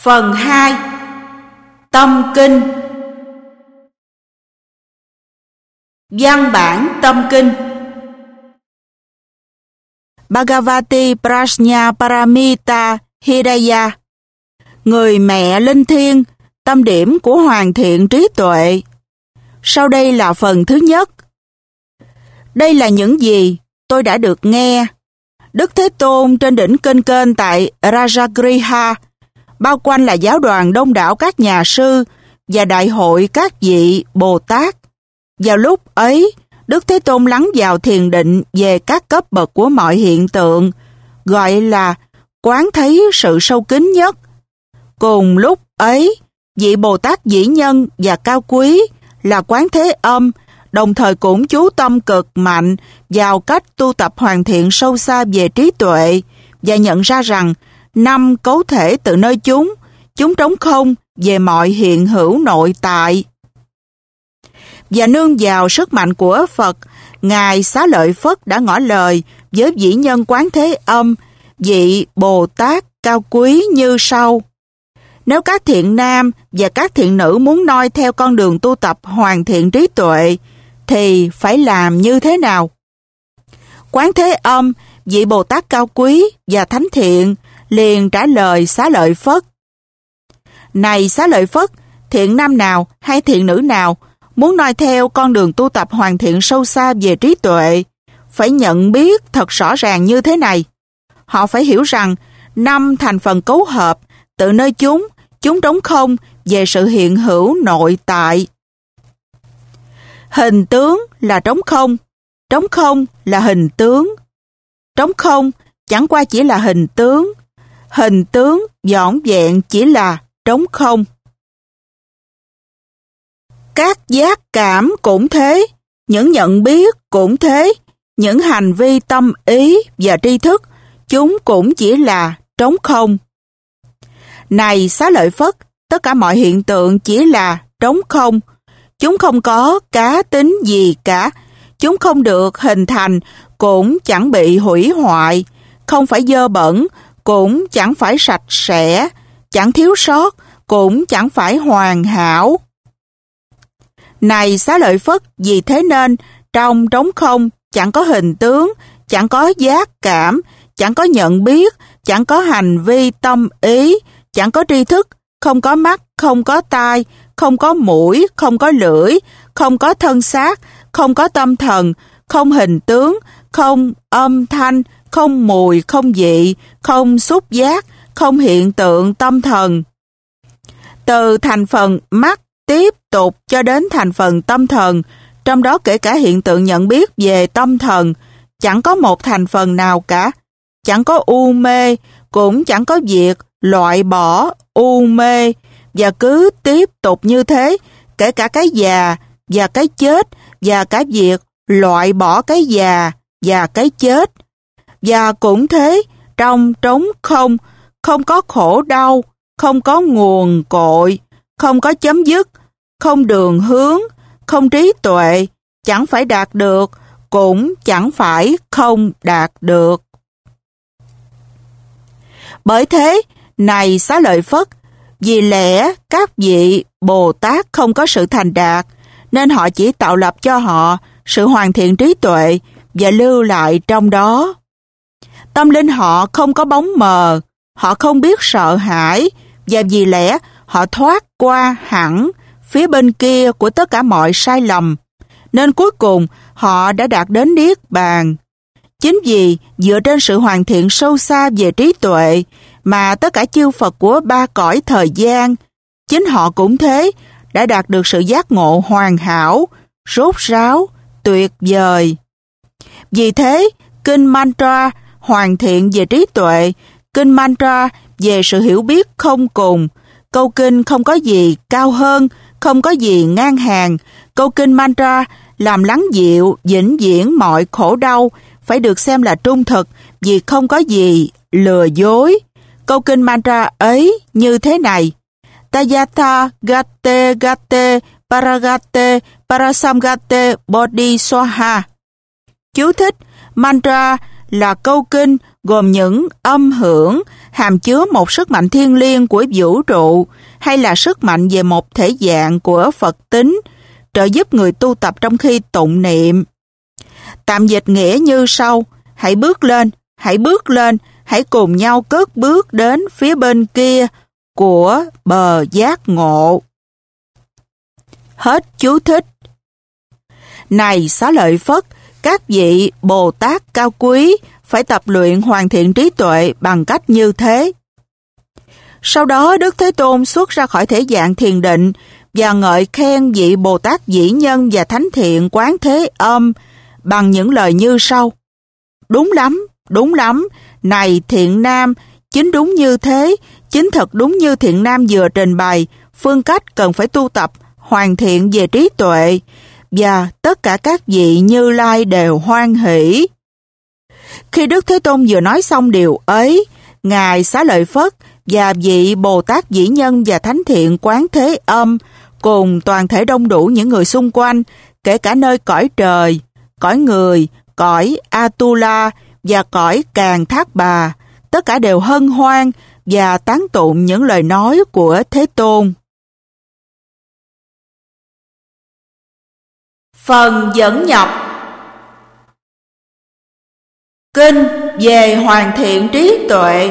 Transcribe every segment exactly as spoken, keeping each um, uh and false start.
Phần hai. Tâm kinh. Văn bản tâm kinh. Bhagavati Prajna Paramita Hidaya, người mẹ linh thiêng, tâm điểm của hoàn thiện trí tuệ. Sau đây là phần thứ nhất. Đây là những gì tôi đã được nghe. Đức Thế Tôn trên đỉnh kênh kênh tại Rajagriha, bao quanh là giáo đoàn đông đảo các nhà sư và đại hội các vị Bồ Tát. Vào lúc ấy, Đức Thế Tôn lắng vào thiền định về các cấp bậc của mọi hiện tượng, gọi là quán thấy sự sâu kín nhất. Cùng lúc ấy, vị Bồ Tát vĩ nhân và cao quý là Quán Thế Âm, đồng thời cũng chú tâm cực mạnh vào cách tu tập hoàn thiện sâu xa về trí tuệ và nhận ra rằng năm cấu thể từ nơi chúng, chúng trống không về mọi hiện hữu nội tại. Và nương vào sức mạnh của Phật, Ngài Xá Lợi Phất đã ngỏ lời với vĩ nhân Quán Thế Âm, vị Bồ Tát cao quý như sau. Nếu các thiện nam và các thiện nữ muốn noi theo con đường tu tập hoàn thiện trí tuệ, thì phải làm như thế nào? Quán Thế Âm, vị Bồ Tát cao quý và thánh thiện, liền trả lời Xá Lợi Phất. Này Xá Lợi Phất, thiện nam nào hay thiện nữ nào muốn noi theo con đường tu tập hoàn thiện sâu xa về trí tuệ, phải nhận biết thật rõ ràng như thế này. Họ phải hiểu rằng năm thành phần cấu hợp từ nơi chúng, chúng trống không về sự hiện hữu nội tại. Hình tướng là trống không, trống không là hình tướng. Trống không chẳng qua chỉ là hình tướng, hình tướng vỏn vẹn chỉ là trống không. Các giác cảm cũng thế, những nhận biết cũng thế, những hành vi tâm ý và tri thức, chúng cũng chỉ là trống không. Này Xá Lợi Phất, tất cả mọi hiện tượng chỉ là trống không. Chúng không có cá tính gì cả, chúng không được hình thành, cũng chẳng bị hủy hoại, không phải dơ bẩn, cũng chẳng phải sạch sẽ, chẳng thiếu sót, cũng chẳng phải hoàn hảo. Này Xá Lợi Phất, vì thế nên trong trống không chẳng có hình tướng, chẳng có giác cảm, chẳng có nhận biết, chẳng có hành vi tâm ý, chẳng có tri thức, không có mắt, không có tai, không có mũi, không có lưỡi, không có thân xác, không có tâm thần, không hình tướng, không âm thanh, không mùi, không vị, không xúc giác, không hiện tượng tâm thần. Từ thành phần mắt tiếp tục cho đến thành phần tâm thần, trong đó kể cả hiện tượng nhận biết về tâm thần, chẳng có một thành phần nào cả, chẳng có u mê, cũng chẳng có việc loại bỏ u mê, và cứ tiếp tục như thế, kể cả cái già và cái chết, và cả việc loại bỏ cái già và cái chết. Và cũng thế, trong trống không, không có khổ đau, không có nguồn cội, không có chấm dứt, không đường hướng, không trí tuệ, chẳng phải đạt được, cũng chẳng phải không đạt được. Bởi thế, này Xá Lợi Phất, vì lẽ các vị Bồ Tát không có sự thành đạt, nên họ chỉ tạo lập cho họ sự hoàn thiện trí tuệ và lưu lại trong đó. Tâm linh họ không có bóng mờ, họ không biết sợ hãi, và vì lẽ họ thoát qua hẳn phía bên kia của tất cả mọi sai lầm, nên cuối cùng họ đã đạt đến Niết Bàn. Chính vì dựa trên sự hoàn thiện sâu xa về trí tuệ mà tất cả chư Phật của ba cõi thời gian, chính họ cũng thế, đã đạt được sự giác ngộ hoàn hảo, rốt ráo, tuyệt vời. Vì thế, Kinh Mantra hoàn thiện về trí tuệ, Kinh Mantra về sự hiểu biết không cùng, câu kinh không có gì cao hơn, không có gì ngang hàng, câu kinh Mantra làm lắng dịu, vĩnh viễn mọi khổ đau, phải được xem là trung thực vì không có gì lừa dối. Câu kinh Mantra ấy như thế này: Tayatha Gate Gate Paragate Parasamgate Bodhi Swaha. Chú thích: Mantra là câu kinh gồm những âm hưởng hàm chứa một sức mạnh thiêng liêng của vũ trụ hay là sức mạnh về một thể dạng của Phật tính, trợ giúp người tu tập trong khi tụng niệm. Tạm dịch nghĩa như sau: hãy bước lên, hãy bước lên, hãy cùng nhau cất bước đến phía bên kia của bờ giác ngộ. Hết chú thích. Này Xá Lợi Phất, các vị Bồ Tát cao quý phải tập luyện hoàn thiện trí tuệ bằng cách như thế. Sau đó Đức Thế Tôn xuất ra khỏi thể dạng thiền định và ngợi khen vị Bồ Tát vĩ nhân và thánh thiện Quán Thế Âm bằng những lời như sau: đúng lắm, đúng lắm, này thiện nam, chính đúng như thế, chính thật đúng như thiện nam vừa trình bày, phương cách cần phải tu tập hoàn thiện về trí tuệ, và tất cả các vị Như Lai đều hoan hỷ. Khi Đức Thế Tôn vừa nói xong điều ấy, Ngài Xá Lợi Phất và vị Bồ Tát vĩ nhân và thánh thiện Quán Thế Âm cùng toàn thể đông đủ những người xung quanh, kể cả nơi cõi trời, cõi người, cõi Atula và cõi Càn Thác Bà, tất cả đều hân hoan và tán tụng những lời nói của Thế Tôn. Phần dẫn nhập. Kinh về hoàn thiện trí tuệ.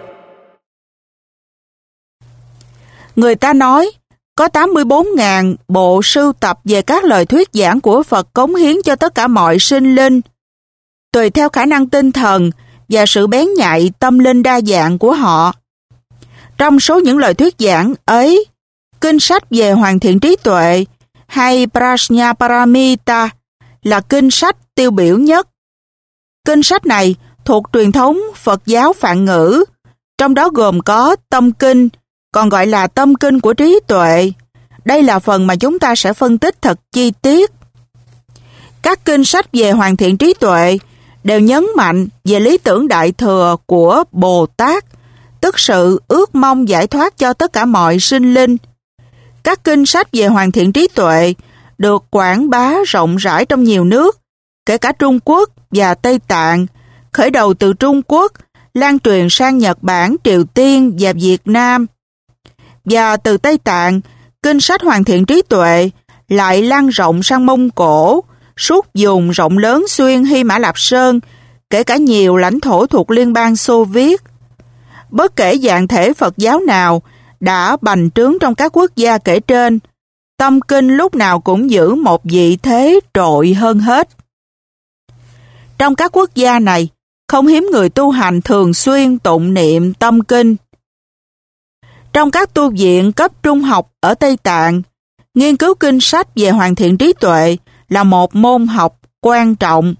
Người ta nói, có tám mươi bốn nghìn bộ sưu tập về các lời thuyết giảng của Phật cống hiến cho tất cả mọi sinh linh, tùy theo khả năng tinh thần và sự bén nhạy tâm linh đa dạng của họ. Trong số những lời thuyết giảng ấy, kinh sách về hoàn thiện trí tuệ hay Prajnaparamita là kinh sách tiêu biểu nhất. Kinh sách này thuộc truyền thống Phật giáo Phạn ngữ, trong đó gồm có tâm kinh, còn gọi là tâm kinh của trí tuệ. Đây là phần mà chúng ta sẽ phân tích thật chi tiết. Các kinh sách về hoàn thiện trí tuệ đều nhấn mạnh về lý tưởng đại thừa của Bồ Tát, tức sự ước mong giải thoát cho tất cả mọi sinh linh. Các kinh sách về hoàn thiện trí tuệ được quảng bá rộng rãi trong nhiều nước, kể cả Trung Quốc và Tây Tạng, khởi đầu từ Trung Quốc, lan truyền sang Nhật Bản, Triều Tiên và Việt Nam. Và từ Tây Tạng, kinh sách hoàn thiện trí tuệ lại lan rộng sang Mông Cổ, suốt vùng rộng lớn xuyên Hy Mã Lạp Sơn, kể cả nhiều lãnh thổ thuộc Liên bang Xô Viết. Bất kể dạng thể Phật giáo nào đã bành trướng trong các quốc gia kể trên, tâm kinh lúc nào cũng giữ một vị thế trội hơn hết. Trong các quốc gia này, không hiếm người tu hành thường xuyên tụng niệm tâm kinh. Trong các tu viện cấp trung học ở Tây Tạng, nghiên cứu kinh sách về hoàn thiện trí tuệ là một môn học quan trọng.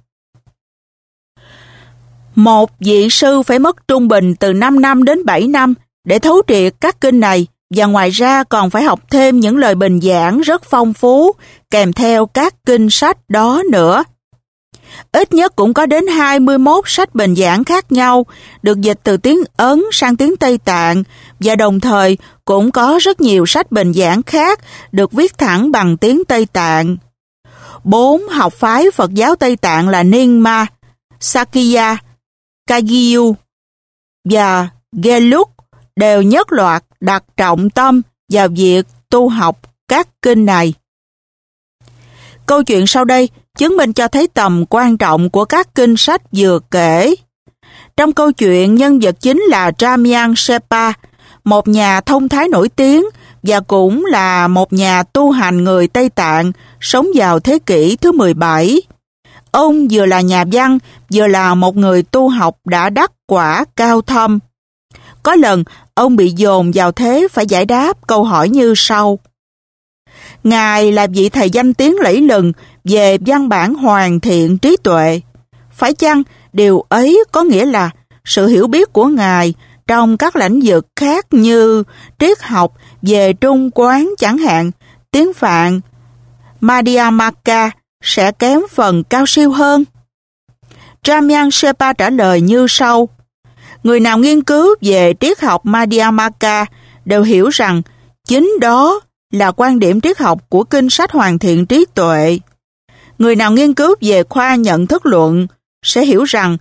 Một vị sư phải mất trung bình từ năm năm đến bảy năm để thấu triệt các kinh này, và ngoài ra còn phải học thêm những lời bình giảng rất phong phú kèm theo các kinh sách đó nữa. Ít nhất cũng có đến hai mươi mốt sách bình giảng khác nhau được dịch từ tiếng Ấn sang tiếng Tây Tạng, và đồng thời cũng có rất nhiều sách bình giảng khác được viết thẳng bằng tiếng Tây Tạng. Bốn học phái Phật giáo Tây Tạng là Nyingma, Sakya, Kagyu và Gelug đều nhất loạt đặt trọng tâm vào việc tu học các kinh này. Câu chuyện sau đây chứng minh cho thấy tầm quan trọng của các kinh sách vừa kể. Trong câu chuyện, nhân vật chính là Jamyang Shepa, một nhà thông thái nổi tiếng và cũng là một nhà tu hành người Tây Tạng sống vào thế kỷ thứ mười bảy. Ông vừa là nhà văn, vừa là một người tu học đã đắc quả cao thâm. Có lần, ông bị dồn vào thế phải giải đáp câu hỏi như sau. Ngài là vị thầy danh tiếng lẫy lừng về văn bản hoàn thiện trí tuệ. Phải chăng điều ấy có nghĩa là sự hiểu biết của Ngài trong các lĩnh vực khác như triết học về Trung Quán chẳng hạn, tiếng Phạn, Madhyamaka sẽ kém phần cao siêu hơn? Jamyang Shepa trả lời như sau. Người nào nghiên cứu về triết học Madhyamaka đều hiểu rằng chính đó là quan điểm triết học của kinh sách hoàn thiện trí tuệ. Người nào nghiên cứu về khoa nhận thức luận sẽ hiểu rằng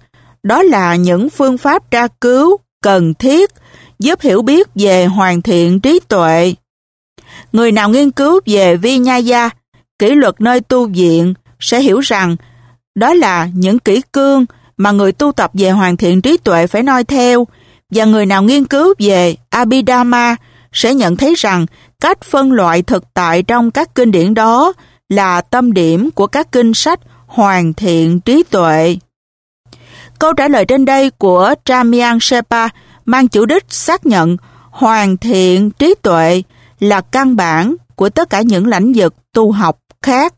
Đó là những phương pháp tra cứu cần thiết giúp hiểu biết về hoàn thiện trí tuệ. Người nào nghiên cứu về Vinaya, kỷ luật nơi tu viện, sẽ hiểu rằng đó là những kỷ cương mà người tu tập về hoàn thiện trí tuệ phải noi theo, và người nào nghiên cứu về Abhidhamma sẽ nhận thấy rằng cách phân loại thực tại trong các kinh điển đó là tâm điểm của các kinh sách hoàn thiện trí tuệ. Câu trả lời trên đây của Tramian Shepa mang chủ đích xác nhận hoàn thiện trí tuệ là căn bản của tất cả những lĩnh vực tu học khác.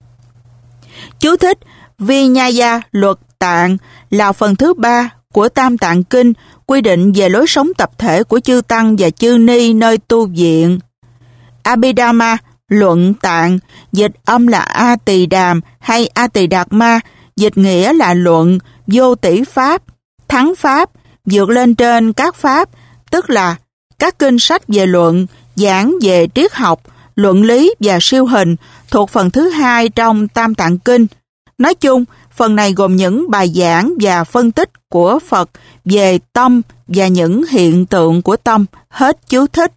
Chú thích: Vinaya luật tạng là phần thứ ba của Tam Tạng Kinh quy định về lối sống tập thể của chư tăng và chư ni nơi tu viện. Abhidhamma luận tạng, dịch âm là A Tỳ Đàm hay A Tỳ Đạt Ma, dịch nghĩa là luận, vô tỷ pháp, thắng pháp, vượt lên trên các pháp, tức là các kinh sách về luận, giảng về triết học, luận lý và siêu hình thuộc phần thứ hai trong Tam Tạng Kinh. Nói chung, phần này gồm những bài giảng và phân tích của Phật về tâm và những hiện tượng của tâm. Hết chú thích.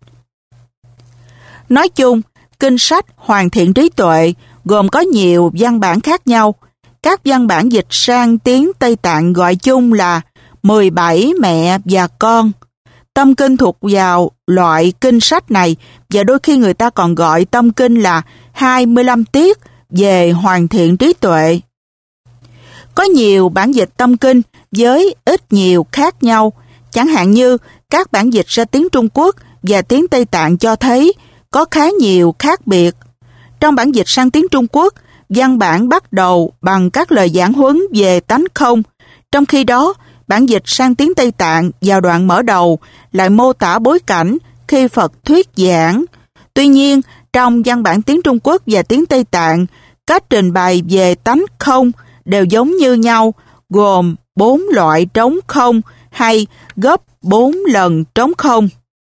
Nói chung, kinh sách hoàn thiện trí tuệ gồm có nhiều văn bản khác nhau. Các văn bản dịch sang tiếng Tây Tạng gọi chung là mười bảy mẹ và con. Tâm kinh thuộc vào loại kinh sách này, và đôi khi người ta còn gọi tâm kinh là hai mươi lăm tiết về hoàn thiện trí tuệ. Có nhiều bản dịch tâm kinh với ít nhiều khác nhau, chẳng hạn như các bản dịch ra tiếng Trung Quốc và tiếng Tây Tạng cho thấy có khá nhiều khác biệt. Trong bản dịch sang tiếng Trung Quốc, văn bản bắt đầu bằng các lời giảng huấn về tánh không, trong khi đó bản dịch sang tiếng Tây Tạng vào đoạn mở đầu lại mô tả bối cảnh khi Phật thuyết giảng. Tuy nhiên, trong văn bản tiếng Trung Quốc và tiếng Tây Tạng, cách trình bày về tánh không đều giống như nhau, gồm bốn loại trống không hay gấp bốn lần trống không.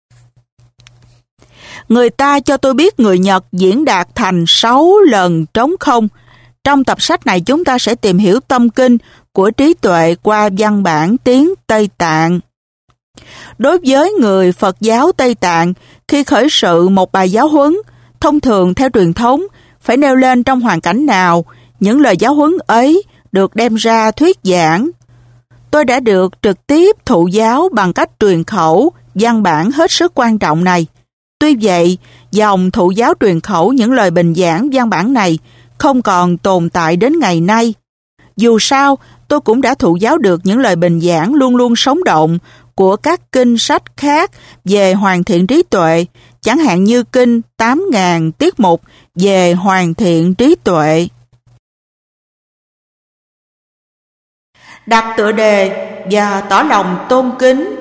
Người ta cho tôi biết người Nhật diễn đạt thành sáu lần trống không. Trong tập sách này chúng ta sẽ tìm hiểu tâm kinh của trí tuệ qua văn bản tiếng Tây Tạng. Đối với người Phật giáo Tây Tạng, khi khởi sự một bài giáo huấn, thông thường theo truyền thống, phải nêu lên trong hoàn cảnh nào những lời giáo huấn ấy được đem ra thuyết giảng. Tôi đã được trực tiếp thụ giáo bằng cách truyền khẩu văn bản hết sức quan trọng này. Tuy vậy, dòng thụ giáo truyền khẩu những lời bình giảng văn bản này không còn tồn tại đến ngày nay. Dù sao, tôi cũng đã thụ giáo được những lời bình giảng luôn luôn sống động của các kinh sách khác về hoàn thiện trí tuệ, chẳng hạn như kinh tám nghìn tiết mục về hoàn thiện trí tuệ. Đặt tựa đề và tỏ lòng tôn kính.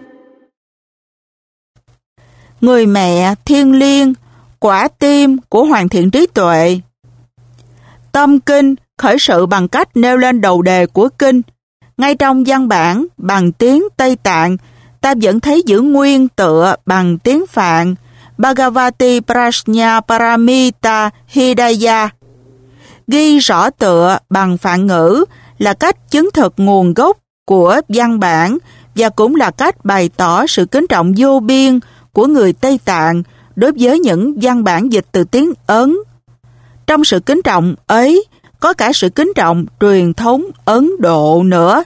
Người mẹ thiêng liêng, quả tim của hoàn thiện trí tuệ. Tâm kinh khởi sự bằng cách nêu lên đầu đề của kinh. Ngay trong văn bản bằng tiếng Tây Tạng, ta vẫn thấy giữ nguyên tựa bằng tiếng Phạn Bhagavati Prajna Paramita Hidaya. Ghi rõ tựa bằng Phạn ngữ là cách chứng thực nguồn gốc của văn bản và cũng là cách bày tỏ sự kính trọng vô biên của người Tây Tạng đối với những văn bản dịch từ tiếng Ấn. Trong sự kính trọng ấy, có cả sự kính trọng truyền thống Ấn Độ nữa.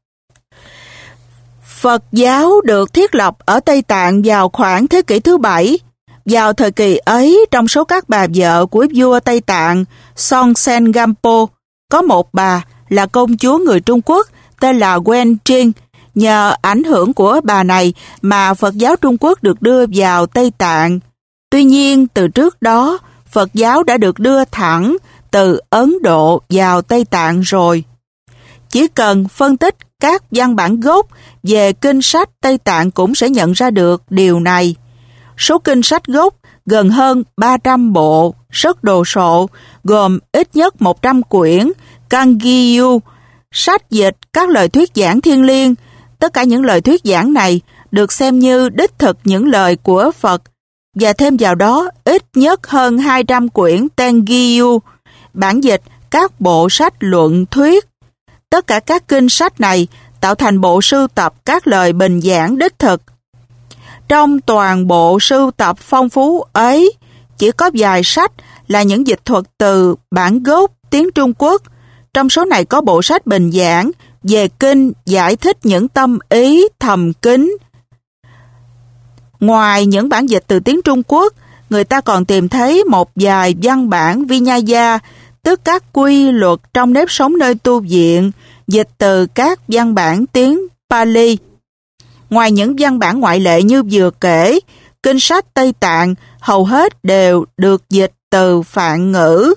Phật giáo được thiết lập ở Tây Tạng vào khoảng thế kỷ thứ bảy. Vào thời kỳ ấy, trong số các bà vợ của vua Tây Tạng Songtsen Gampo, có một bà là công chúa người Trung Quốc tên là Wen Trinh. Nhờ ảnh hưởng của bà này mà Phật giáo Trung Quốc được đưa vào Tây Tạng. Tuy nhiên, từ trước đó, Phật giáo đã được đưa thẳng từ Ấn Độ vào Tây Tạng rồi. Chỉ cần phân tích các văn bản gốc về kinh sách Tây Tạng cũng sẽ nhận ra được điều này. Số kinh sách gốc gần hơn ba trăm bộ, rất đồ sộ, gồm ít nhất một trăm quyển, Kangiyu, sách dịch các lời thuyết giảng thiêng liêng. Tất cả những lời thuyết giảng này được xem như đích thực những lời của Phật, và thêm vào đó ít nhất hơn hai trăm quyển Tengiyu, bản dịch các bộ sách luận thuyết. Tất cả các kinh sách này tạo thành bộ sưu tập các lời bình giảng đích thực. Trong toàn bộ sưu tập phong phú ấy, chỉ có vài sách là những dịch thuật từ bản gốc tiếng Trung Quốc. Trong số này có bộ sách bình giảng về kinh giải thích những tâm ý thầm kín. Ngoài những bản dịch từ tiếng Trung Quốc, người ta còn tìm thấy một vài văn bản Vinaya, tức các quy luật trong nếp sống nơi tu viện, dịch từ các văn bản tiếng Pali. Ngoài những văn bản ngoại lệ như vừa kể, kinh sách Tây Tạng hầu hết đều được dịch từ Phạn ngữ.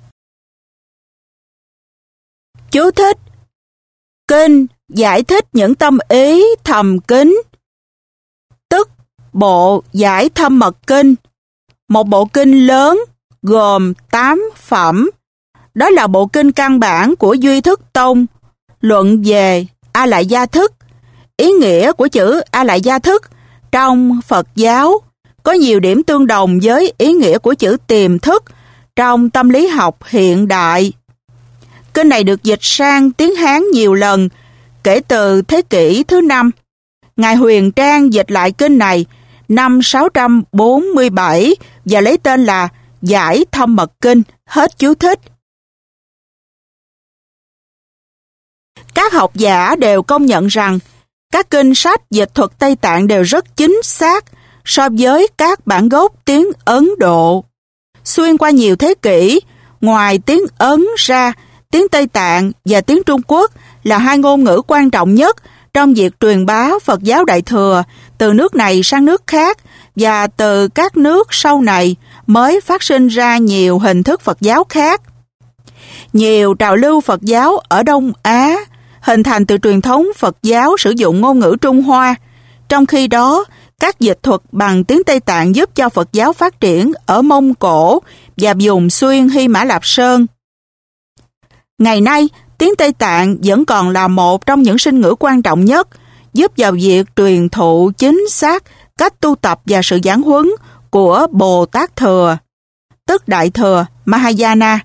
Chú thích: Kinh giải thích những tâm ý thầm kín, tức bộ giải thâm mật kinh, một bộ kinh lớn gồm tám phẩm. Đó là bộ kinh căn bản của Duy Thức Tông, luận về A Lại Gia Thức. Ý nghĩa của chữ A Lại Gia Thức trong Phật giáo có nhiều điểm tương đồng với ý nghĩa của chữ tiềm thức trong tâm lý học hiện đại. Kinh này được dịch sang tiếng Hán nhiều lần kể từ thế kỷ thứ năm. Ngài Huyền Trang dịch lại kinh này năm sáu trăm bốn mươi bảy và lấy tên là Giải Thâm Mật Kinh. Hết chú thích. Các học giả đều công nhận rằng các kinh sách dịch thuật Tây Tạng đều rất chính xác so với các bản gốc tiếng Ấn Độ. Xuyên qua nhiều thế kỷ, ngoài tiếng Ấn ra, tiếng Tây Tạng và tiếng Trung Quốc là hai ngôn ngữ quan trọng nhất trong việc truyền bá Phật giáo Đại Thừa từ nước này sang nước khác, và từ các nước sau này mới phát sinh ra nhiều hình thức Phật giáo khác. Nhiều trào lưu Phật giáo ở Đông Á hình thành từ truyền thống Phật giáo sử dụng ngôn ngữ Trung Hoa. Trong khi đó, các dịch thuật bằng tiếng Tây Tạng giúp cho Phật giáo phát triển ở Mông Cổ và vùng xuyên Hy Mã Lạp Sơn. Ngày nay, tiếng Tây Tạng vẫn còn là một trong những sinh ngữ quan trọng nhất, giúp vào việc truyền thụ chính xác cách tu tập và sự giảng huấn của Bồ Tát Thừa, tức Đại Thừa Mahayana.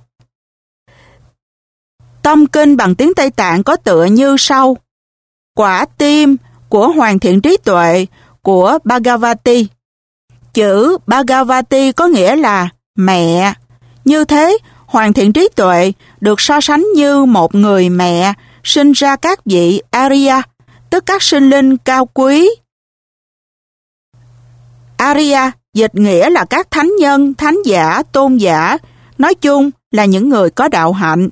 Tông kinh bằng tiếng Tây Tạng có tựa như sau: Quả tim của Hoàn Thiện Trí Tuệ của Bhagavati. Chữ Bhagavati có nghĩa là mẹ. Như thế, Hoàn Thiện Trí Tuệ được so sánh như một người mẹ sinh ra các vị Arya, tức các sinh linh cao quý. Arya dịch nghĩa là các thánh nhân, thánh giả, tôn giả, nói chung là những người có đạo hạnh.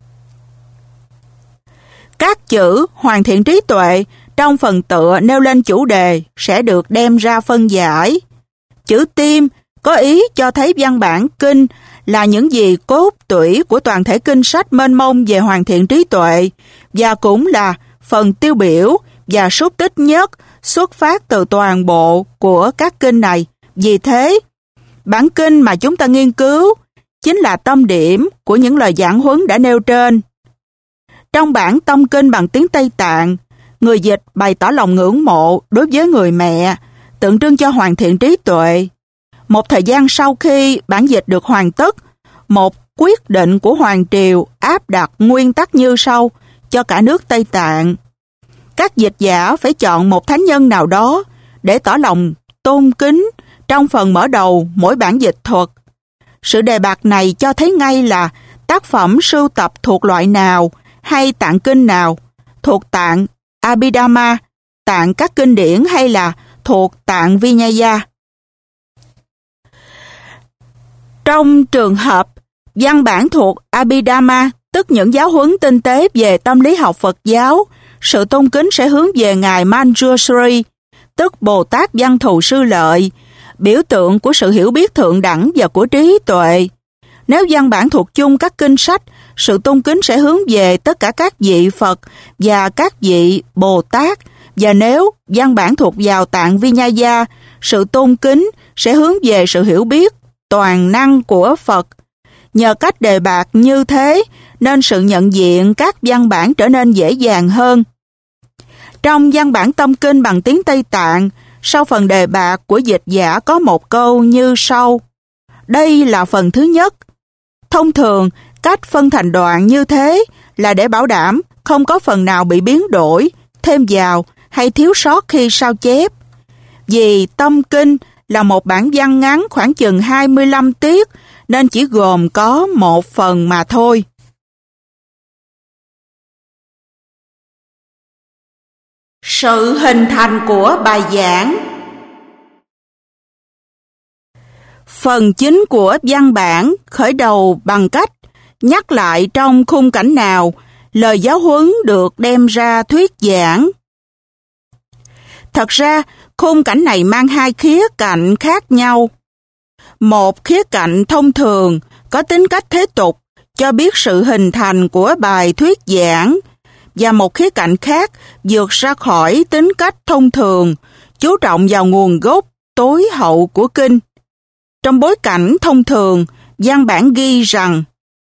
Các chữ Hoàn Thiện Trí Tuệ trong phần tựa nêu lên chủ đề sẽ được đem ra phân giải. Chữ tim có ý cho thấy văn bản kinh là những gì cốt tủy của toàn thể kinh sách mênh mông về Hoàn Thiện Trí Tuệ, và cũng là phần tiêu biểu và xúc tích nhất xuất phát từ toàn bộ của các kinh này. Vì thế, bản kinh mà chúng ta nghiên cứu chính là tâm điểm của những lời giảng huấn đã nêu trên. Trong bản tông kinh bằng tiếng Tây Tạng, người dịch bày tỏ lòng ngưỡng mộ đối với người mẹ, tượng trưng cho Hoàn Thiện Trí Tuệ. Một thời gian sau khi bản dịch được hoàn tất, một quyết định của Hoàng Triều áp đặt nguyên tắc như sau cho cả nước Tây Tạng. Các dịch giả phải chọn một thánh nhân nào đó để tỏ lòng tôn kính trong phần mở đầu mỗi bản dịch thuật. Sự đề bạt này cho thấy ngay là tác phẩm sưu tập thuộc loại nào hay tạng kinh nào, thuộc tạng Abhidhamma, tạng các kinh điển hay là thuộc tạng Vinaya. Trong trường hợp văn bản thuộc Abhidhamma, tức những giáo huấn tinh tế về tâm lý học Phật giáo, sự tôn kính sẽ hướng về Ngài Manjushri, tức Bồ Tát Văn Thù Sư Lợi, biểu tượng của sự hiểu biết thượng đẳng và của trí tuệ. Nếu văn bản thuộc chung các kinh sách, sự tôn kính sẽ hướng về tất cả các vị Phật và các vị Bồ Tát, và nếu văn bản thuộc vào tạng Vinaya, sự tôn kính sẽ hướng về sự hiểu biết toàn năng của Phật. Nhờ cách đề bạt như thế, nên sự nhận diện các văn bản trở nên dễ dàng hơn. Trong văn bản tâm kinh bằng tiếng Tây Tạng, sau phần đề bạt của dịch giả có một câu như sau. Đây là phần thứ nhất. Thông thường, cách phân thành đoạn như thế là để bảo đảm không có phần nào bị biến đổi, thêm vào hay thiếu sót khi sao chép. Vì Tâm Kinh là một bản văn ngắn khoảng chừng hai mươi lăm tiết nên chỉ gồm có một phần mà thôi. Sự hình thành của bài giảng. Phần chính của văn bản khởi đầu bằng cách nhắc lại trong khung cảnh nào lời giáo huấn được đem ra thuyết giảng. Thật ra, khung cảnh này mang hai khía cạnh khác nhau. Một khía cạnh thông thường có tính cách thế tục cho biết sự hình thành của bài thuyết giảng, và một khía cạnh khác vượt ra khỏi tính cách thông thường, chú trọng vào nguồn gốc tối hậu của kinh. Trong bối cảnh thông thường, văn bản ghi rằng: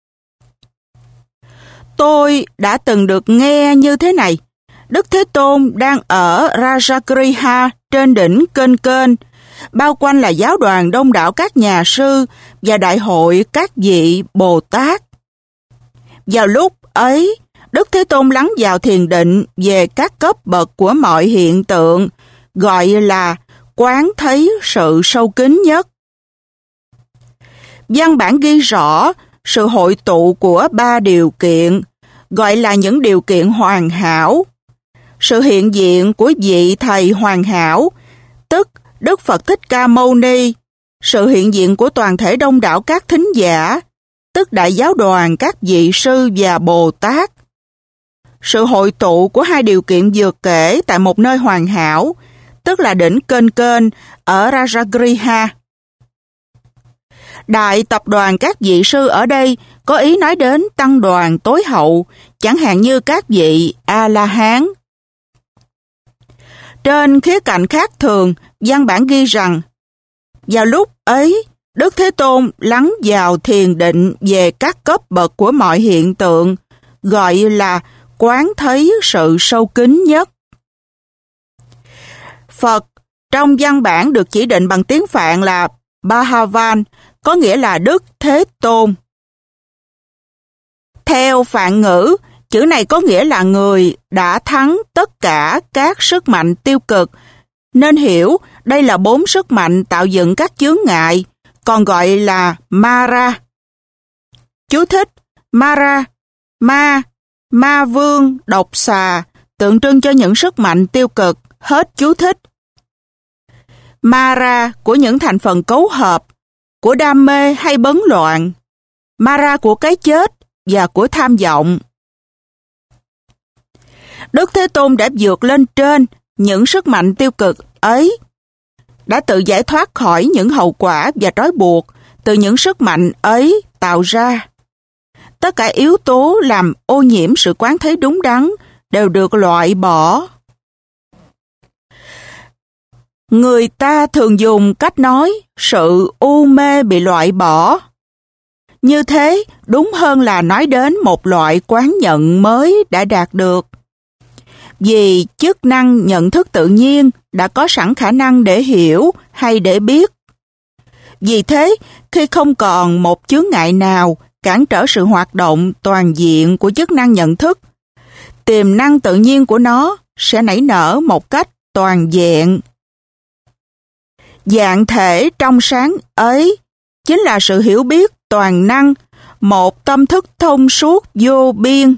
Tôi đã từng được nghe như thế này: Đức Thế Tôn đang ở Rajagriha trên đỉnh kênh kênh, bao quanh là giáo đoàn đông đảo các nhà sư và đại hội các vị Bồ Tát. Vào lúc ấy, Đức Thế Tôn lắng vào thiền định về các cấp bậc của mọi hiện tượng, gọi là quán thấy sự sâu kín nhất. Văn bản ghi rõ sự hội tụ của ba điều kiện, gọi là những điều kiện hoàn hảo. Sự hiện diện của vị thầy hoàn hảo, tức Đức Phật Thích Ca Mâu Ni, sự hiện diện của toàn thể đông đảo các thính giả, tức đại giáo đoàn các vị sư và Bồ Tát. Sự hội tụ của hai điều kiện vừa kể tại một nơi hoàn hảo, tức là đỉnh kênh kênh ở Rajagriha. Đại tập đoàn các vị sư ở đây có ý nói đến tăng đoàn tối hậu, chẳng hạn như các vị A-la-hán. Trên khía cạnh khác thường, văn bản ghi rằng: Vào lúc ấy, Đức Thế Tôn lắng vào thiền định về các cấp bậc của mọi hiện tượng, gọi là quán thấy sự sâu kín nhất. Phật trong văn bản được chỉ định bằng tiếng Phạn là Bhagavan, có nghĩa là Đức Thế Tôn. Theo Phạn ngữ, chữ này có nghĩa là người đã thắng tất cả các sức mạnh tiêu cực, nên hiểu đây là bốn sức mạnh tạo dựng các chướng ngại, còn gọi là Mara. Chú thích: Mara, ma, ma vương, độc xà, tượng trưng cho những sức mạnh tiêu cực. Hết chú thích. Mara của những thành phần cấu hợp, của đam mê hay bấn loạn, Mara của cái chết và của tham vọng. Đức Thế Tôn đã vượt lên trên những sức mạnh tiêu cực ấy, đã tự giải thoát khỏi những hậu quả và trói buộc từ những sức mạnh ấy tạo ra. Tất cả yếu tố làm ô nhiễm sự quán thấy đúng đắn đều được loại bỏ. Người ta thường dùng cách nói sự u mê bị loại bỏ. Như thế, đúng hơn là nói đến một loại quán nhận mới đã đạt được. Vì chức năng nhận thức tự nhiên đã có sẵn khả năng để hiểu hay để biết. Vì thế, khi không còn một chướng ngại nào cản trở sự hoạt động toàn diện của chức năng nhận thức, tiềm năng tự nhiên của nó sẽ nảy nở một cách toàn vẹn. Dạng thể trong sáng ấy chính là sự hiểu biết toàn năng, một tâm thức thông suốt vô biên.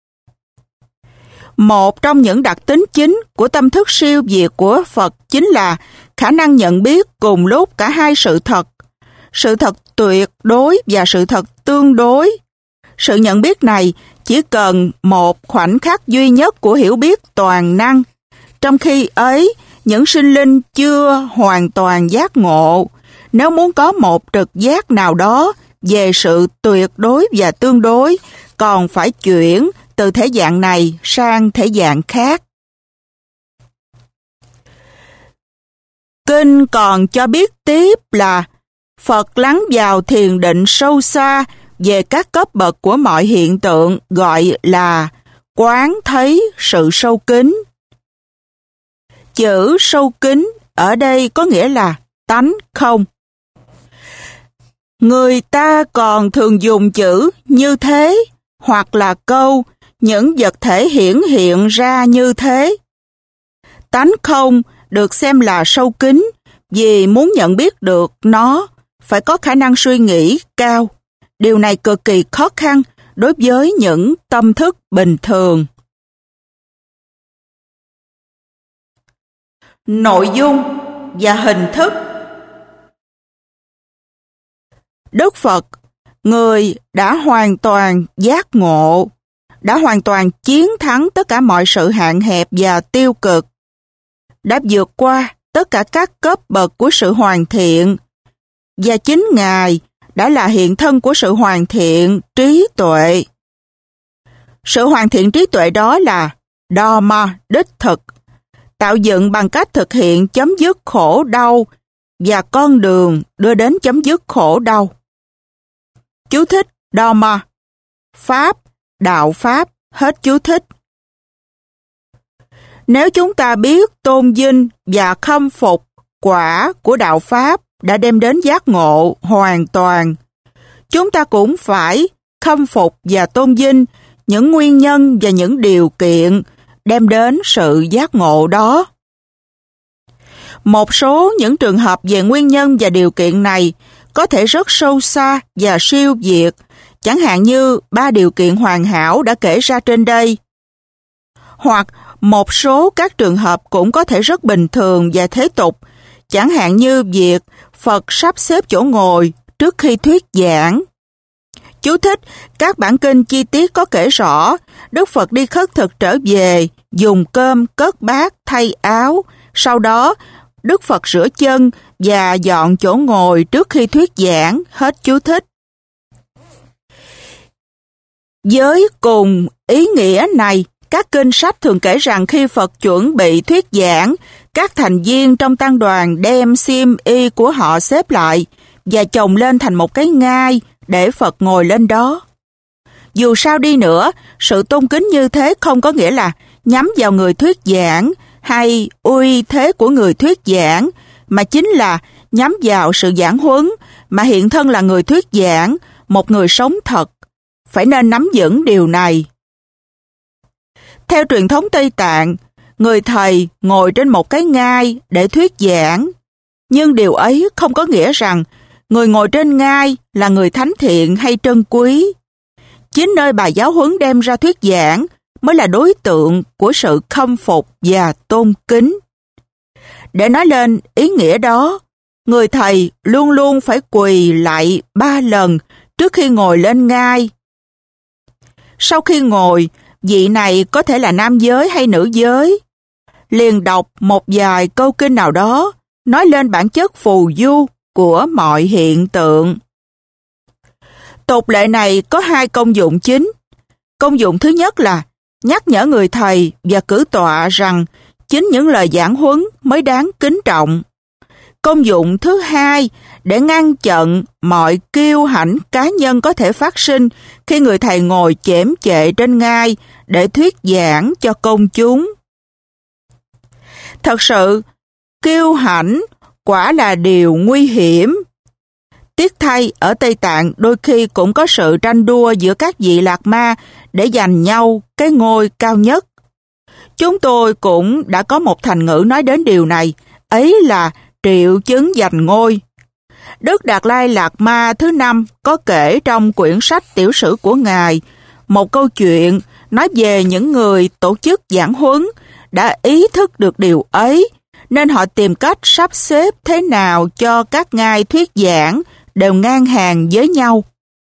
Một trong những đặc tính chính của tâm thức siêu việt của Phật chính là khả năng nhận biết cùng lúc cả hai sự thật, sự thật tuyệt đối và sự thật tương đối. Sự nhận biết này chỉ cần một khoảnh khắc duy nhất của hiểu biết toàn năng, trong khi ấy những sinh linh chưa hoàn toàn giác ngộ, nếu muốn có một trực giác nào đó về sự tuyệt đối và tương đối, còn phải chuyển từ thể dạng này sang thể dạng khác. Kinh còn cho biết tiếp là Phật lắng vào thiền định sâu xa về các cấp bậc của mọi hiện tượng, gọi là quán thấy sự sâu kín. Chữ sâu kín ở đây có nghĩa là tánh không. Người ta còn thường dùng chữ như thế hoặc là câu những vật thể hiển hiện ra như thế. Tánh không được xem là sâu kín, vì muốn nhận biết được nó, phải có khả năng suy nghĩ cao. Điều này cực kỳ khó khăn đối với những tâm thức bình thường. Nội dung và hình thức. Đức Phật, người đã hoàn toàn giác ngộ, đã hoàn toàn chiến thắng tất cả mọi sự hạn hẹp và tiêu cực, đã vượt qua tất cả các cấp bậc của sự hoàn thiện, và chính Ngài đã là hiện thân của sự hoàn thiện trí tuệ. Sự hoàn thiện trí tuệ đó là Dharma đích thực, tạo dựng bằng cách thực hiện chấm dứt khổ đau và con đường đưa đến chấm dứt khổ đau. Chú thích Dharma, Pháp, Đạo Pháp, hết chú thích. Nếu chúng ta biết tôn vinh và khâm phục quả của Đạo Pháp đã đem đến giác ngộ hoàn toàn, chúng ta cũng phải khâm phục và tôn vinh những nguyên nhân và những điều kiện đem đến sự giác ngộ đó. Một số những trường hợp về nguyên nhân và điều kiện này có thể rất sâu xa và siêu việt, chẳng hạn như ba điều kiện hoàn hảo đã kể ra trên đây. Hoặc một số các trường hợp cũng có thể rất bình thường và thế tục, chẳng hạn như việc Phật sắp xếp chỗ ngồi trước khi thuyết giảng. Chú thích, các bản kinh chi tiết có kể rõ, Đức Phật đi khất thực trở về, dùng cơm, cất bát, thay áo, sau đó Đức Phật rửa chân và dọn chỗ ngồi trước khi thuyết giảng, hết chú thích. Với cùng ý nghĩa này, các kinh sách thường kể rằng khi Phật chuẩn bị thuyết giảng, các thành viên trong tăng đoàn đem xiêm y của họ xếp lại và chồng lên thành một cái ngai để Phật ngồi lên đó. Dù sao đi nữa, sự tôn kính như thế không có nghĩa là nhắm vào người thuyết giảng hay uy thế của người thuyết giảng, mà chính là nhắm vào sự giảng huấn mà hiện thân là người thuyết giảng, một người sống thật. Phải nên nắm vững điều này. Theo truyền thống Tây Tạng, người thầy ngồi trên một cái ngai để thuyết giảng, nhưng điều ấy không có nghĩa rằng người ngồi trên ngai là người thánh thiện hay trân quý. Chính nơi bài giáo huấn đem ra thuyết giảng mới là đối tượng của sự khâm phục và tôn kính. Để nói lên ý nghĩa đó, người thầy luôn luôn phải quỳ lại ba lần trước khi ngồi lên ngai. Sau khi ngồi, vị này có thể là nam giới hay nữ giới, liền đọc một vài câu kinh nào đó, nói lên bản chất phù du của mọi hiện tượng. Tục lệ này có hai công dụng chính. Công dụng thứ nhất là nhắc nhở người thầy và cử tọa rằng chính những lời giảng huấn mới đáng kính trọng. Công dụng thứ hai để ngăn chặn mọi kiêu hãnh cá nhân có thể phát sinh khi người thầy ngồi chễm chệ trên ngai để thuyết giảng cho công chúng. Thật sự, kiêu hãnh quả là điều nguy hiểm. Tiếc thay, ở Tây Tạng đôi khi cũng có sự tranh đua giữa các vị lạc ma để giành nhau cái ngôi cao nhất. Chúng tôi cũng đã có một thành ngữ nói đến điều này, ấy là triệu chứng giành ngôi. Đức Đạt Lai Lạt Ma thứ năm có kể trong quyển sách tiểu sử của Ngài một câu chuyện nói về những người tổ chức giảng huấn đã ý thức được điều ấy, nên họ tìm cách sắp xếp thế nào cho các ngai thuyết giảng đều ngang hàng với nhau.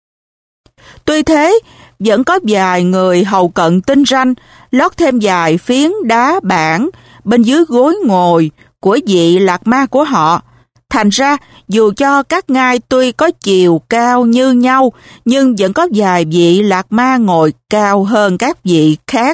Tuy thế, vẫn có vài người hầu cận tinh ranh lót thêm vài phiến đá bảng bên dưới gối ngồi của vị lạc ma của họ. Thành ra, dù cho các ngai tuy có chiều cao như nhau, nhưng vẫn có vài vị lạc ma ngồi cao hơn các vị khác.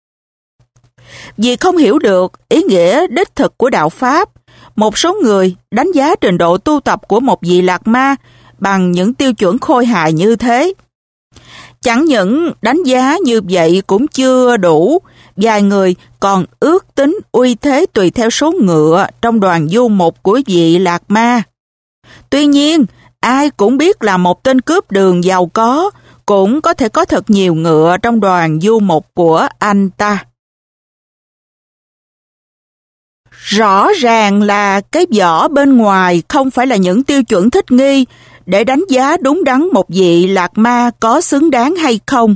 Vì không hiểu được ý nghĩa đích thực của đạo Pháp, một số người đánh giá trình độ tu tập của một vị lạc ma bằng những tiêu chuẩn khôi hài như thế. Chẳng những đánh giá như vậy cũng chưa đủ, vài người còn ước tính uy thế tùy theo số ngựa trong đoàn du mục của vị lạc ma. Tuy nhiên, ai cũng biết là một tên cướp đường giàu có cũng có thể có thật nhiều ngựa trong đoàn du mục của anh ta. Rõ ràng là cái vỏ bên ngoài không phải là những tiêu chuẩn thích nghi để đánh giá đúng đắn một vị lạc ma có xứng đáng hay không.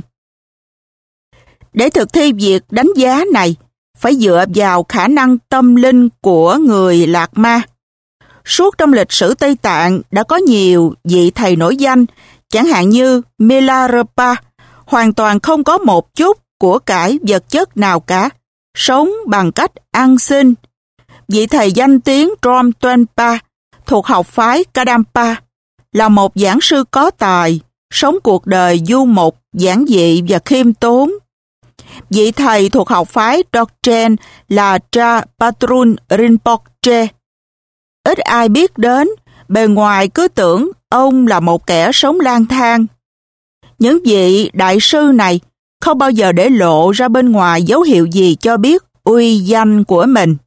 Để thực thi việc đánh giá này, phải dựa vào khả năng tâm linh của người lạc ma. Suốt trong lịch sử Tây Tạng đã có nhiều vị thầy nổi danh, chẳng hạn như Milarepa, hoàn toàn không có một chút của cải vật chất nào cả, sống bằng cách ăn xin. Vị thầy danh tiếng Trom Tuenpa, thuộc học phái Kadampa, là một giảng sư có tài, sống cuộc đời du mục, giản dị và khiêm tốn. Vị thầy thuộc học phái Dorjen là Tra Patrun Rinpoche. Ít ai biết đến, bề ngoài cứ tưởng ông là một kẻ sống lang thang. Những vị đại sư này không bao giờ để lộ ra bên ngoài dấu hiệu gì cho biết uy danh của mình.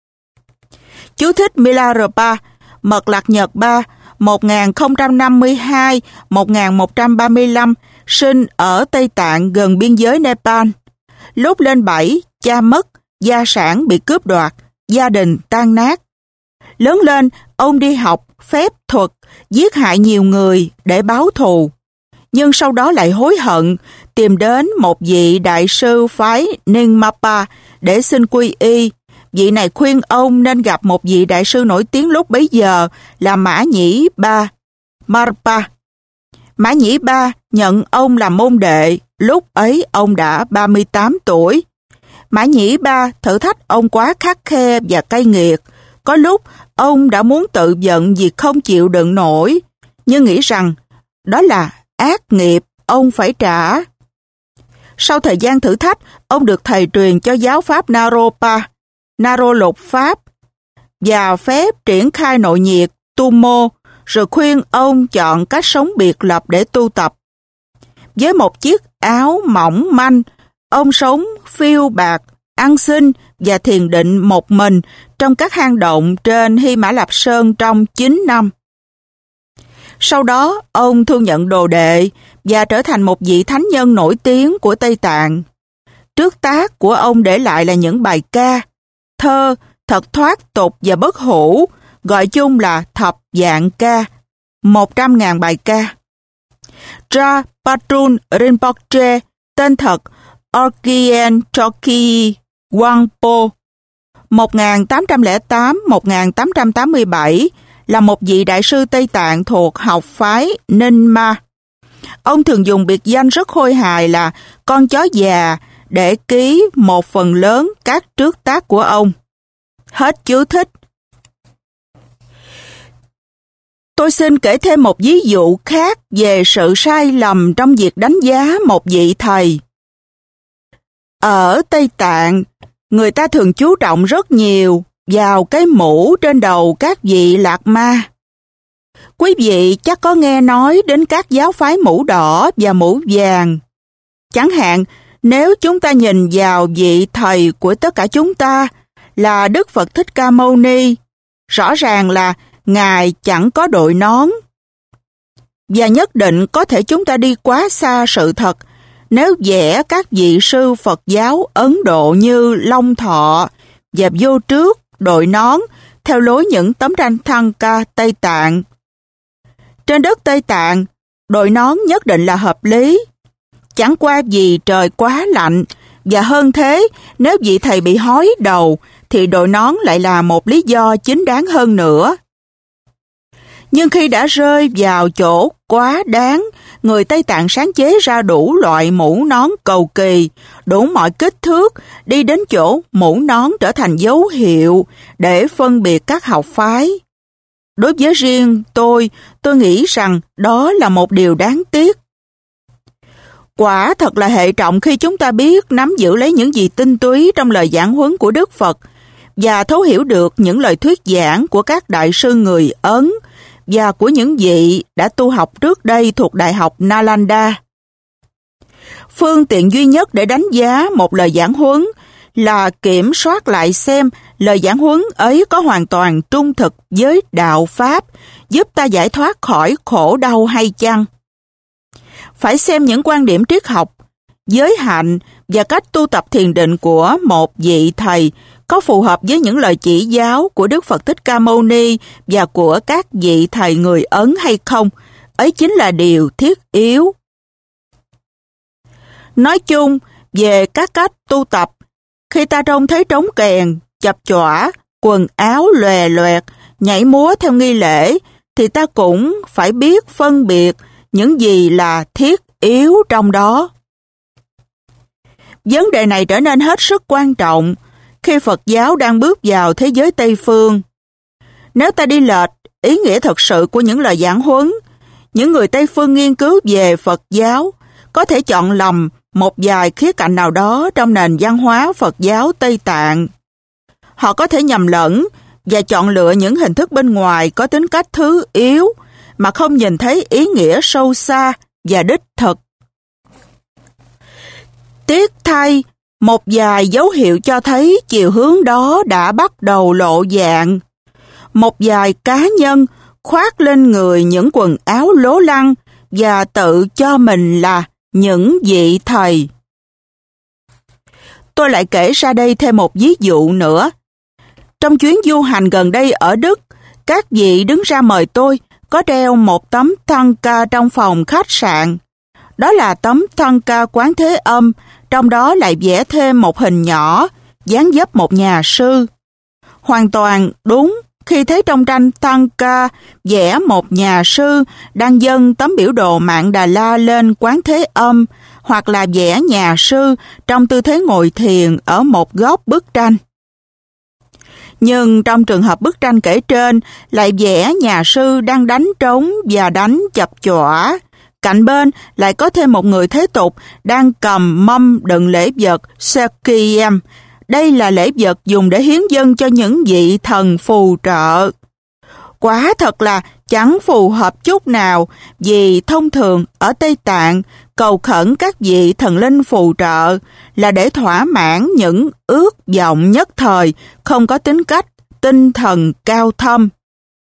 Chú thích Milarepa, Mật Lạc Nhật ba, một nghìn không trăm năm mươi hai đến một nghìn một trăm ba mươi lăm, sinh ở Tây Tạng gần biên giới Nepal. Lúc lên bảy, cha mất, gia sản bị cướp đoạt, gia đình tan nát. Lớn lên, ông đi học phép thuật, giết hại nhiều người để báo thù. Nhưng sau đó lại hối hận, tìm đến một vị đại sư phái Nyingmapa để xin quy y. Vị này khuyên ông nên gặp một vị đại sư nổi tiếng lúc bấy giờ là Mã Nhĩ Ba, Marpa. Mã Nhĩ Ba nhận ông làm môn đệ, lúc ấy ông đã ba mươi tám tuổi. Mã Nhĩ Ba thử thách ông quá khắt khe và cay nghiệt. Có lúc ông đã muốn tự giận vì không chịu đựng nổi, nhưng nghĩ rằng đó là ác nghiệp, ông phải trả. Sau thời gian thử thách, ông được thầy truyền cho giáo pháp Naropa, Naro lục pháp, và phép triển khai nội nhiệt, tu mô, rồi khuyên ông chọn cách sống biệt lập để tu tập. Với một chiếc áo mỏng manh, ông sống phiêu bạt, ăn xin và thiền định một mình trong các hang động trên Hy Mã Lạp Sơn trong chín năm. Sau đó, ông thu nhận đồ đệ và trở thành một vị thánh nhân nổi tiếng của Tây Tạng. Trước tác của ông để lại là những bài ca, thơ, thật thoát tục và bất hủ, gọi chung là thập vạn ca, một trăm ngàn bài ca. Tra Patrun Rinpoche, tên thật Orgyen Choki Wangpo, một nghìn tám trăm lẻ tám đến một nghìn tám trăm tám mươi bảy, là một vị đại sư Tây Tạng thuộc học phái Nyingma. Ông thường dùng biệt danh rất khôi hài là con chó già để ký một phần lớn các trước tác của ông. Hết chú thích. Tôi xin kể thêm một ví dụ khác về sự sai lầm trong việc đánh giá một vị thầy. Ở Tây Tạng, người ta thường chú trọng rất nhiều vào cái mũ trên đầu các vị lạc ma. Quý vị chắc có nghe nói đến các giáo phái mũ đỏ và mũ vàng. Chẳng hạn, nếu chúng ta nhìn vào vị thầy của tất cả chúng ta là Đức Phật Thích Ca Mâu Ni, rõ ràng là Ngài chẳng có đội nón. Và nhất định có thể chúng ta đi quá xa sự thật nếu vẽ các vị sư Phật giáo Ấn Độ như Long Thọ và Vô Trước đội nón theo lối những tấm tranh thăng ca Tây Tạng. Trên đất Tây Tạng, đội nón nhất định là hợp lý. Chẳng qua vì trời quá lạnh, và hơn thế, nếu vị thầy bị hói đầu, thì đội nón lại là một lý do chính đáng hơn nữa. Nhưng khi đã rơi vào chỗ quá đáng, người Tây Tạng sáng chế ra đủ loại mũ nón cầu kỳ, đủ mọi kích thước, đi đến chỗ mũ nón trở thành dấu hiệu để phân biệt các học phái. Đối với riêng tôi, tôi nghĩ rằng đó là một điều đáng tiếc. Quả thật là hệ trọng khi chúng ta biết nắm giữ lấy những gì tinh túy trong lời giảng huấn của Đức Phật và thấu hiểu được những lời thuyết giảng của các đại sư người Ấn và của những vị đã tu học trước đây thuộc Đại học Nalanda. Phương tiện duy nhất để đánh giá một lời giảng huấn là kiểm soát lại xem lời giảng huấn ấy có hoàn toàn trung thực với đạo Pháp, giúp ta giải thoát khỏi khổ đau hay chăng. Phải xem những quan điểm triết học, giới hạnh và cách tu tập thiền định của một vị thầy có phù hợp với những lời chỉ giáo của Đức Phật Thích Ca Mâu Ni và của các vị thầy người Ấn hay không. Ấy chính là điều thiết yếu. Nói chung, về các cách tu tập, khi ta trông thấy trống kèn, chập chọa, quần áo lòe loẹt, nhảy múa theo nghi lễ, thì ta cũng phải biết phân biệt những gì là thiết yếu trong đó. Vấn đề này trở nên hết sức quan trọng khi Phật giáo đang bước vào thế giới Tây Phương. Nếu ta đi lệch ý nghĩa thật sự của những lời giảng huấn, những người Tây Phương nghiên cứu về Phật giáo có thể chọn lầm một vài khía cạnh nào đó trong nền văn hóa Phật giáo Tây Tạng. Họ có thể nhầm lẫn và chọn lựa những hình thức bên ngoài có tính cách thứ yếu mà không nhìn thấy ý nghĩa sâu xa và đích thực. Tiếc thay, một vài dấu hiệu cho thấy chiều hướng đó đã bắt đầu lộ dạng. Một vài cá nhân khoác lên người những quần áo lố lăng và tự cho mình là những vị thầy. Tôi lại kể ra đây thêm một ví dụ nữa. Trong chuyến du hành gần đây ở Đức, các vị đứng ra mời tôi có treo một tấm thăng ca trong phòng khách sạn. Đó là tấm thăng ca Quán Thế Âm, trong đó lại vẽ thêm một hình nhỏ, dáng dấp một nhà sư. Hoàn toàn đúng khi thấy trong tranh thăng ca vẽ một nhà sư đang dâng tấm biểu đồ Mạn Đà La lên Quán Thế Âm, hoặc là vẽ nhà sư trong tư thế ngồi thiền ở một góc bức tranh. Nhưng trong trường hợp bức tranh kể trên lại vẽ nhà sư đang đánh trống và đánh chập chọa. Cạnh bên lại có thêm một người thế tục đang cầm mâm đựng lễ vật Sekyem. Đây là lễ vật dùng để hiến dâng cho những vị thần phù trợ. Quả thật là chẳng phù hợp chút nào, vì thông thường ở Tây Tạng cầu khẩn các vị thần linh phù trợ là để thỏa mãn những ước vọng nhất thời, không có tính cách tinh thần cao thâm.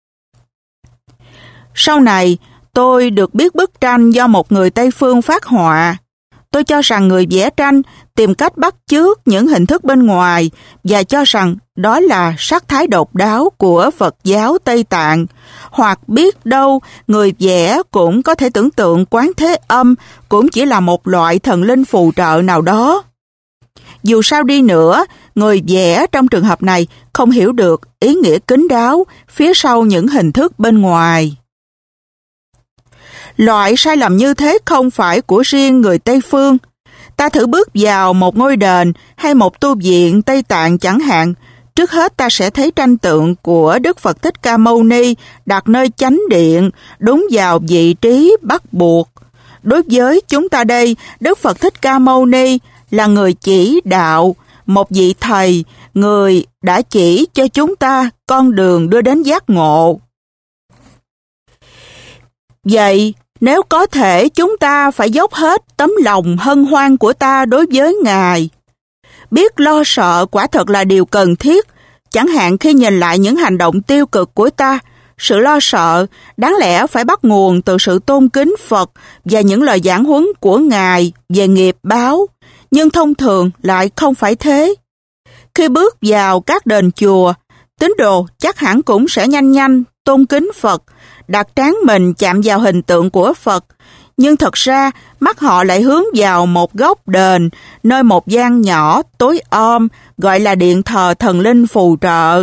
Sau này, tôi được biết bức tranh do một người Tây Phương phát họa. Tôi cho rằng người vẽ tranh tìm cách bắt chước những hình thức bên ngoài và cho rằng đó là sắc thái độc đáo của Phật giáo Tây Tạng. Hoặc biết đâu, người vẽ cũng có thể tưởng tượng Quán Thế Âm cũng chỉ là một loại thần linh phù trợ nào đó. Dù sao đi nữa, người vẽ trong trường hợp này không hiểu được ý nghĩa kín đáo phía sau những hình thức bên ngoài. Loại sai lầm như thế không phải của riêng người Tây Phương. Ta thử bước vào một ngôi đền hay một tu viện Tây Tạng chẳng hạn, trước hết ta sẽ thấy tranh tượng của Đức Phật Thích Ca Mâu Ni đặt nơi chánh điện, đúng vào vị trí bắt buộc. Đối với chúng ta đây, Đức Phật Thích Ca Mâu Ni là người chỉ đạo, một vị thầy, người đã chỉ cho chúng ta con đường đưa đến giác ngộ. Vậy, nếu có thể, chúng ta phải dốc hết tấm lòng hân hoan của ta đối với Ngài. Biết lo sợ quả thật là điều cần thiết, chẳng hạn khi nhìn lại những hành động tiêu cực của ta, sự lo sợ đáng lẽ phải bắt nguồn từ sự tôn kính Phật và những lời giảng huấn của Ngài về nghiệp báo, nhưng thông thường lại không phải thế. Khi bước vào các đền chùa, tín đồ chắc hẳn cũng sẽ nhanh nhanh tôn kính Phật, đặt trán mình chạm vào hình tượng của Phật, nhưng thật ra mắt họ lại hướng vào một góc đền, nơi một gian nhỏ tối om gọi là điện thờ thần linh phù trợ.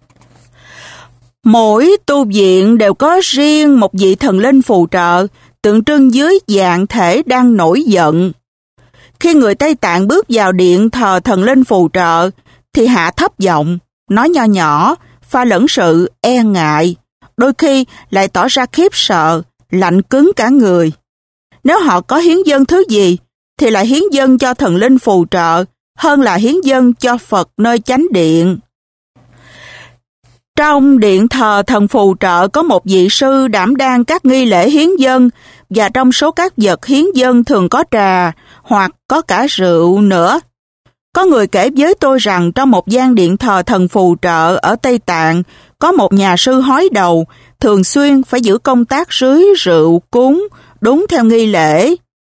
Mỗi tu viện đều có riêng một vị thần linh phù trợ, tượng trưng dưới dạng thể đang nổi giận. Khi người Tây Tạng bước vào điện thờ thần linh phù trợ, thì hạ thấp giọng, nói nho nhỏ, pha lẫn sự e ngại, đôi khi lại tỏ ra khiếp sợ, lạnh cứng cả người. Nếu họ có hiến dâng thứ gì, thì lại hiến dâng cho thần linh phù trợ hơn là hiến dâng cho Phật nơi chánh điện. Trong điện thờ thần phù trợ có một vị sư đảm đang các nghi lễ hiến dâng, và trong số các vật hiến dâng thường có trà hoặc có cả rượu nữa. Có người kể với tôi rằng trong một gian điện thờ thần phù trợ ở Tây Tạng có một nhà sư hói đầu thường xuyên phải giữ công tác rưới rượu cúng đúng theo nghi lễ.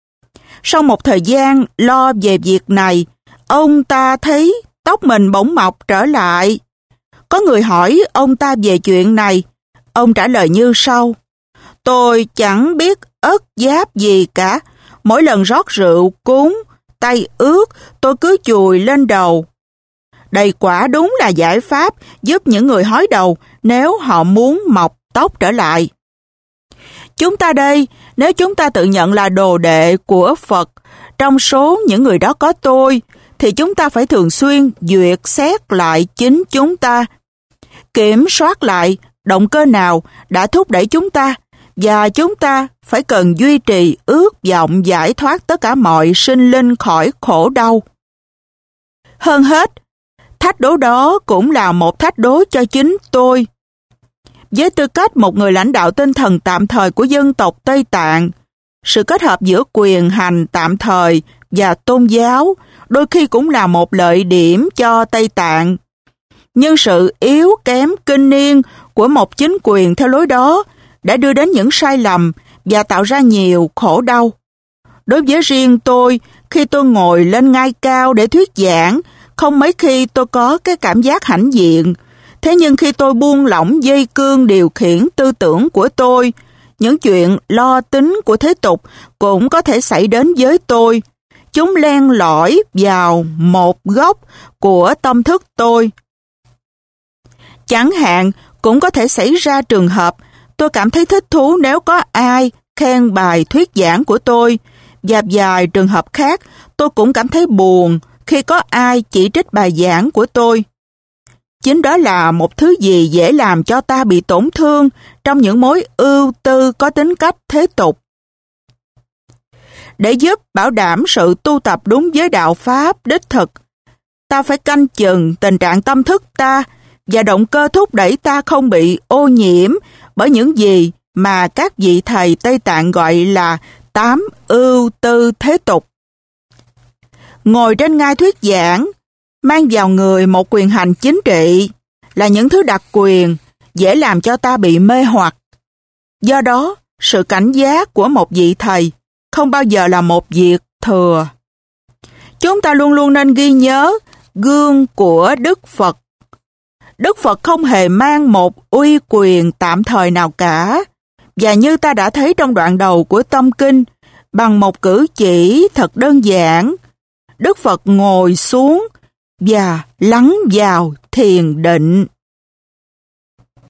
Sau một thời gian lo về việc này, ông ta thấy tóc mình bỗng mọc trở lại. Có người hỏi ông ta về chuyện này. Ông trả lời như sau: tôi chẳng biết ớt giáp gì cả. Mỗi lần rót rượu cúng, tay ướt, tôi cứ chùi lên đầu. Đây quả đúng là giải pháp giúp những người hói đầu nếu họ muốn mọc tóc trở lại. Chúng ta đây, nếu chúng ta tự nhận là đồ đệ của Phật, trong số những người đó có tôi, thì chúng ta phải thường xuyên duyệt xét lại chính chúng ta, kiểm soát lại động cơ nào đã thúc đẩy chúng ta, và chúng ta phải cần duy trì ước vọng giải thoát tất cả mọi sinh linh khỏi khổ đau. Hơn hết, thách đố đó cũng là một thách đố cho chính tôi. Với tư cách một người lãnh đạo tinh thần tạm thời của dân tộc Tây Tạng, sự kết hợp giữa quyền hành tạm thời và tôn giáo đôi khi cũng là một lợi điểm cho Tây Tạng. Nhưng sự yếu kém kinh niên của một chính quyền theo lối đó đã đưa đến những sai lầm và tạo ra nhiều khổ đau. Đối với riêng tôi, khi tôi ngồi lên ngai cao để thuyết giảng, không mấy khi tôi có cái cảm giác hãnh diện. Thế nhưng khi tôi buông lỏng dây cương điều khiển tư tưởng của tôi, những chuyện lo tính của thế tục cũng có thể xảy đến với tôi. Chúng len lỏi vào một góc của tâm thức tôi. Chẳng hạn, cũng có thể xảy ra trường hợp tôi cảm thấy thích thú nếu có ai khen bài thuyết giảng của tôi, và vài trường hợp khác tôi cũng cảm thấy buồn khi có ai chỉ trích bài giảng của tôi. Chính đó là một thứ gì dễ làm cho ta bị tổn thương trong những mối ưu tư có tính cách thế tục. Để giúp bảo đảm sự tu tập đúng với đạo Pháp đích thực, ta phải canh chừng tình trạng tâm thức ta và động cơ thúc đẩy ta không bị ô nhiễm bởi những gì mà các vị thầy Tây Tạng gọi là tám ưu tư thế tục. Ngồi trên ngai thuyết giảng, mang vào người một quyền hành chính trị là những thứ đặc quyền dễ làm cho ta bị mê hoặc. Do đó, sự cảnh giác của một vị thầy không bao giờ là một việc thừa. Chúng ta luôn luôn nên ghi nhớ gương của Đức Phật. Đức Phật không hề mang một uy quyền tạm thời nào cả, và như ta đã thấy trong đoạn đầu của Tâm Kinh, bằng một cử chỉ thật đơn giản, Đức Phật ngồi xuống và lắng vào thiền định.